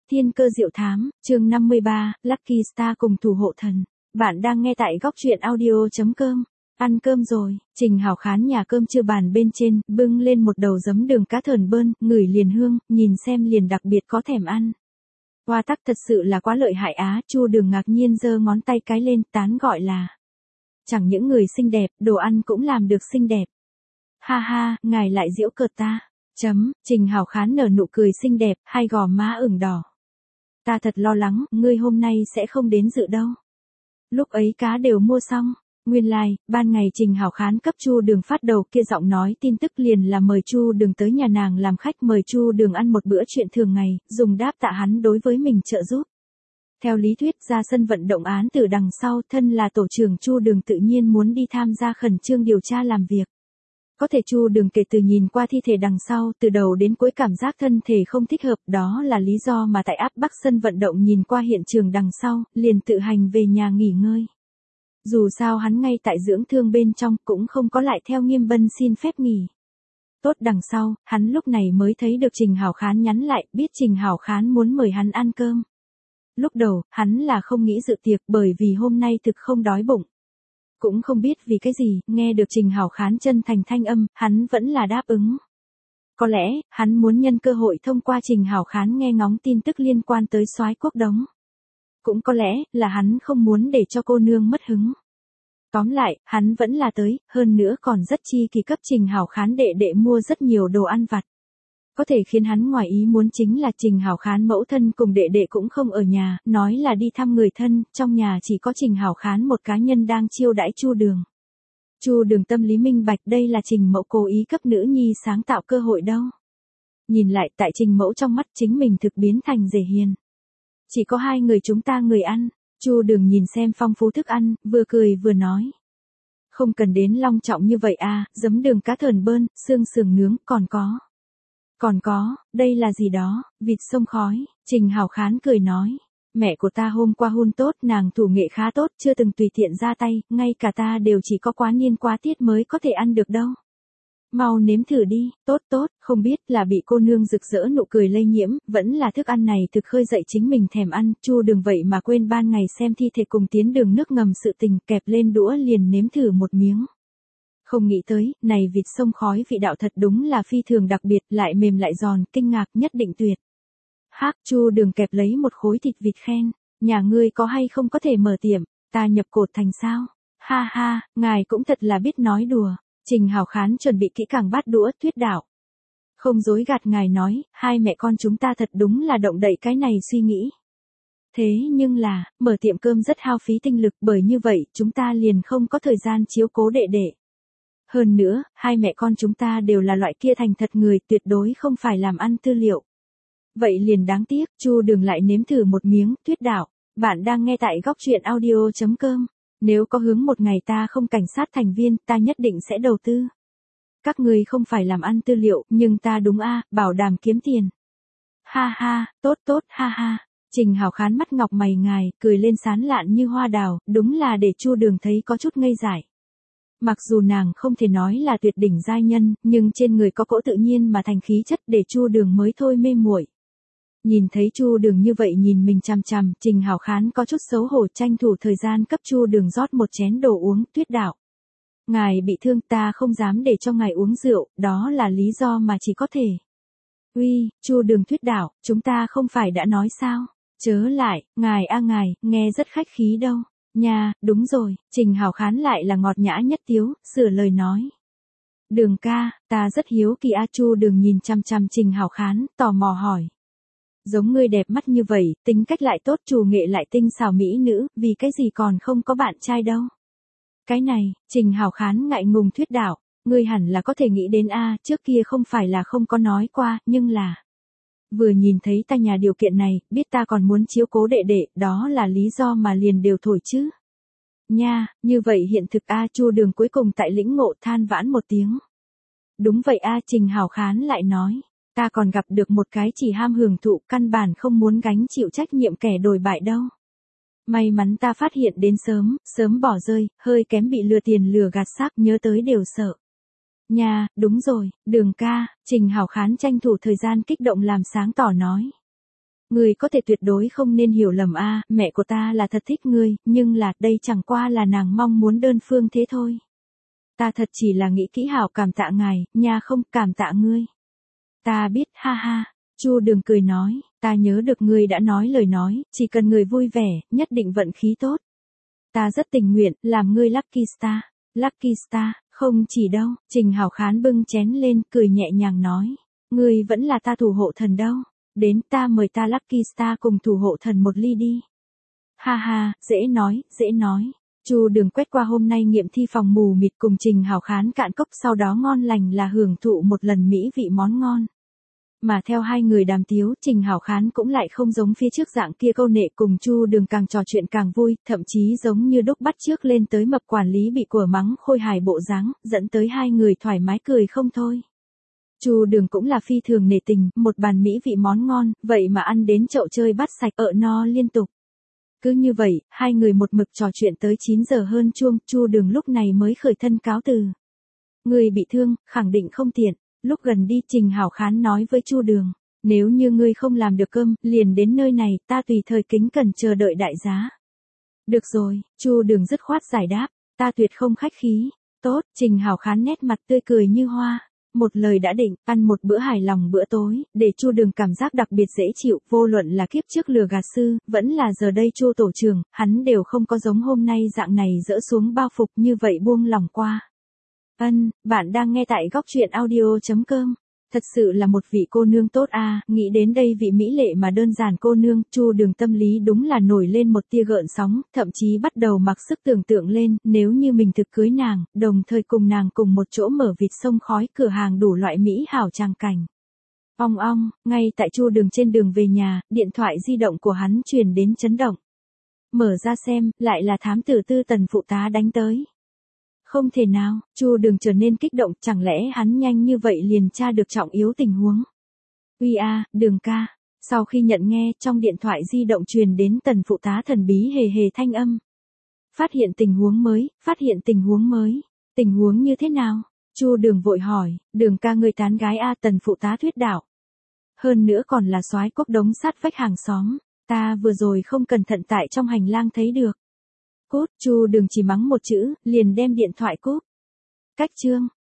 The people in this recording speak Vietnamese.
Thiên cơ diệu thám, chương 53, Lucky Star cùng thủ hộ thần. Bạn đang nghe tại góc truyện audio.com. Ăn cơm rồi, Trình Hảo Khán nhà cơm chưa bàn bên trên, bưng lên một đầu giấm đường cá thờn bơn, ngửi liền hương, nhìn xem liền đặc biệt có thèm ăn. Hoa tắc thật sự là quá lợi hại á, Chu Đường ngạc nhiên giơ ngón tay cái lên, tán gọi là. Chẳng những người xinh đẹp, đồ ăn cũng làm được xinh đẹp. Ha ha, ngài lại giễu cợt ta. Trình Hảo Khán nở nụ cười xinh đẹp, hai gò má ửng đỏ. Ta thật lo lắng, ngươi hôm nay sẽ không đến dự đâu. Lúc ấy cá đều mua xong. Nguyên lai, ban ngày Trình Hảo Khán cấp Chu Đường phát đầu kia giọng nói tin tức liền là mời Chu Đường tới nhà nàng làm khách, mời Chu Đường ăn một bữa chuyện thường ngày, dùng đáp tạ hắn đối với mình trợ giúp. Theo lý thuyết ra sân vận động án từ đằng sau, thân là tổ trưởng Chu Đường tự nhiên muốn đi tham gia khẩn trương điều tra làm việc. Có thể Chu Đường kể từ nhìn qua thi thể đằng sau, từ đầu đến cuối cảm giác thân thể không thích hợp, đó là lý do mà tại áp Bắc sân vận động nhìn qua hiện trường đằng sau, liền tự hành về nhà nghỉ ngơi. Dù sao hắn ngay tại dưỡng thương bên trong cũng không có lại theo Nghiêm Bân xin phép nghỉ. Tốt đằng sau, hắn lúc này mới thấy được Trình Hảo Khán nhắn lại, biết Trình Hảo Khán muốn mời hắn ăn cơm. Lúc đầu, hắn là không nghĩ dự tiệc bởi vì hôm nay thực không đói bụng. Cũng không biết vì cái gì, nghe được Trình Hảo Khán chân thành thanh âm, hắn vẫn là đáp ứng. Có lẽ, hắn muốn nhân cơ hội thông qua Trình Hảo Khán nghe ngóng tin tức liên quan tới Soái Quốc Đống. Cũng có lẽ, là hắn không muốn để cho cô nương mất hứng. Tóm lại, hắn vẫn là tới, hơn nữa còn rất chi kỳ cấp Trình Hảo Khán đệ đệ mua rất nhiều đồ ăn vặt. Có thể khiến hắn ngoài ý muốn chính là Trình Hảo Khán mẫu thân cùng đệ đệ cũng không ở nhà, nói là đi thăm người thân, trong nhà chỉ có Trình Hảo Khán một cá nhân đang chiêu đãi Chu Đường. Chu Đường tâm lý minh bạch đây là Trình mẫu cố ý cấp nữ nhi sáng tạo cơ hội đâu. Nhìn lại tại Trình mẫu trong mắt chính mình thực biến thành dễ hiền. Chỉ có hai người chúng ta người ăn, Chu Đường nhìn xem phong phú thức ăn, vừa cười vừa nói. Không cần đến long trọng như vậy à, giấm đường cá thờn bơn, xương sườn nướng, Còn có, đây là gì đó, vịt sông khói, Trình Hảo Khán cười nói. Mẹ của ta hôm qua hôn tốt, nàng thủ nghệ khá tốt, chưa từng tùy tiện ra tay, ngay cả ta đều chỉ có quá niên quá tiết mới có thể ăn được đâu. Mau nếm thử đi, tốt, không biết là bị cô nương rực rỡ nụ cười lây nhiễm, vẫn là thức ăn này thực khơi dậy chính mình thèm ăn, Chu Đường vậy mà quên ban ngày xem thi thể cùng tiến đường nước ngầm sự tình, kẹp lên đũa liền nếm thử một miếng. Không nghĩ tới, này vịt sông khói vị đạo thật đúng là phi thường đặc biệt, lại mềm lại giòn, kinh ngạc nhất định tuyệt. Chu Đường kẹp lấy một khối thịt vịt khen, nhà ngươi có hay không có thể mở tiệm, ta nhập cột thành sao? Ha ha, ngài cũng thật là biết nói đùa. Trình Hảo Khán chuẩn bị kỹ càng bát đũa, thuyết đạo. Không dối gạt ngài nói, hai mẹ con chúng ta thật đúng là động đậy cái này suy nghĩ. Thế nhưng là, mở tiệm cơm rất hao phí tinh lực, bởi như vậy, chúng ta liền không có thời gian chiếu cố đệ đệ. Hơn nữa, hai mẹ con chúng ta đều là loại kia thành thật người, tuyệt đối không phải làm ăn tư liệu. Vậy liền đáng tiếc, Chu Đường lại nếm thử một miếng, thuyết đạo. Bạn đang nghe tại góc truyện audio.com. Nếu có hướng một ngày ta không cảnh sát thành viên, ta nhất định sẽ đầu tư. Các người không phải làm ăn tư liệu, nhưng ta đúng bảo đảm kiếm tiền. Ha ha, tốt, ha ha. Trình Hảo Khán mắt ngọc mày ngài, cười lên sán lạn như hoa đào, đúng là để Chu Đường thấy có chút ngây dại. Mặc dù nàng không thể nói là tuyệt đỉnh giai nhân, nhưng trên người có cỗ tự nhiên mà thành khí chất để Chu Đường mới thôi mê muội. Nhìn thấy Chu Đường như vậy nhìn mình chằm chằm, Trình Hảo Khán có chút xấu hổ tranh thủ thời gian cấp Chu Đường rót một chén đồ uống, thuyết đạo. Ngài bị thương ta không dám để cho ngài uống rượu, đó là lý do mà chỉ có thể. Uy, Chu Đường thuyết đạo, chúng ta không phải đã nói sao? Chớ lại, ngài ngài, nghe rất khách khí đâu. Nha, đúng rồi, Trình Hảo Khán lại là ngọt nhã nhất tiếu, sửa lời nói. Đường ca, ta rất hiếu kỳ Chu Đường nhìn chằm chằm Trình Hảo Khán, tò mò hỏi. Giống ngươi đẹp mắt như vậy, tính cách lại tốt, chủ nghệ lại tinh xảo mỹ nữ, vì cái gì còn không có bạn trai đâu. Cái này, Trình Hảo Khán ngại ngùng thuyết đạo, ngươi hẳn là có thể nghĩ đến trước kia không phải là không có nói qua, nhưng là. Vừa nhìn thấy ta nhà điều kiện này, biết ta còn muốn chiếu cố đệ đệ, đó là lý do mà liền đều thổi chứ. Nha, như vậy hiện thực Chu Đường cuối cùng tại lĩnh ngộ than vãn một tiếng. Đúng vậy Trình Hảo Khán lại nói. Ta còn gặp được một cái chỉ ham hưởng thụ, căn bản không muốn gánh chịu trách nhiệm kẻ đồi bại đâu. May mắn ta phát hiện đến sớm bỏ rơi, hơi kém bị lừa tiền lừa gạt xác, nhớ tới đều sợ. Nha, đúng rồi, Đường ca, Trình Hảo Khán tranh thủ thời gian kích động làm sáng tỏ nói. Ngươi có thể tuyệt đối không nên hiểu lầm a, mẹ của ta là thật thích ngươi, nhưng là, đây chẳng qua là nàng mong muốn đơn phương thế thôi. Ta thật chỉ là nghĩ kỹ hảo cảm tạ ngài, nha không, cảm tạ ngươi. Ta biết, ha ha. Chu Đường cười nói, ta nhớ được ngươi đã nói lời nói, chỉ cần người vui vẻ, nhất định vận khí tốt. Ta rất tình nguyện, làm ngươi Lucky Star. Lucky Star, không chỉ đâu, Trình Hảo Khán bưng chén lên, cười nhẹ nhàng nói. Ngươi vẫn là ta thủ hộ thần đâu. Đến ta mời ta Lucky Star cùng thủ hộ thần một ly đi. Ha ha, dễ nói, dễ nói. Chu Đường quét qua hôm nay nghiệm thi phòng mù mịt cùng Trình Hảo Khán cạn cốc, sau đó ngon lành là hưởng thụ một lần mỹ vị món ngon. Mà theo hai người đàm tiếu, Trình Hảo Khán cũng lại không giống phía trước dạng kia câu nệ, cùng Chu Đường càng trò chuyện càng vui, thậm chí giống như đúc bắt trước lên tới mập quản lý bị của mắng khôi hài bộ dáng, dẫn tới hai người thoải mái cười không thôi. Chu Đường cũng là phi thường nể tình, một bàn mỹ vị món ngon, vậy mà ăn đến chậu chơi bát sạch, no liên tục. Cứ như vậy, hai người một mực trò chuyện tới 9 giờ hơn chuông, Chu Đường lúc này mới khởi thân cáo từ. Người bị thương, khẳng định không tiện. Lúc gần đi, Trình Hảo Khán nói với Chu Đường, nếu như ngươi không làm được cơm, liền đến nơi này, ta tùy thời kính cẩn chờ đợi đại giá. Được rồi, Chu Đường dứt khoát giải đáp, ta tuyệt không khách khí. Tốt, Trình Hảo Khán nét mặt tươi cười như hoa. Một lời đã định, ăn một bữa hài lòng bữa tối, để Chu Đường cảm giác đặc biệt dễ chịu, vô luận là kiếp trước lừa gạt sư, vẫn là giờ đây Chu tổ trưởng, hắn đều không có giống hôm nay dạng này dỡ xuống bao phục như vậy buông lòng qua. Bạn đang nghe tại góc truyện audio.com. Thật sự là một vị cô nương tốt a, nghĩ đến đây vị mỹ lệ mà đơn giản cô nương, Chu Đường tâm lý đúng là nổi lên một tia gợn sóng, thậm chí bắt đầu mặc sức tưởng tượng lên, nếu như mình thực cưới nàng, đồng thời cùng nàng cùng một chỗ mở vịt sông khói, cửa hàng đủ loại mỹ hảo tràng cảnh. Ong ong, ngay tại Chu Đường trên đường về nhà, điện thoại di động của hắn truyền đến chấn động. Mở ra xem, lại là thám tử Tư Tần phụ tá đánh tới. Không thể nào, Chu Đường trở nên kích động, chẳng lẽ hắn nhanh như vậy liền tra được trọng yếu tình huống. Uy a, Đường ca. Sau khi nhận nghe, trong điện thoại di động truyền đến Tần phụ tá thần bí hề hề thanh âm. Phát hiện tình huống mới, phát hiện tình huống mới. Tình huống như thế nào? Chu Đường vội hỏi, Đường ca người tán gái a, Tần phụ tá thuyết đạo. Hơn nữa còn là soái quốc đống sát vách hàng xóm, ta vừa rồi không cẩn thận tại trong hành lang thấy được. Cút, Chu Đường chỉ mắng một chữ, liền đem điện thoại cúp. Cách chương.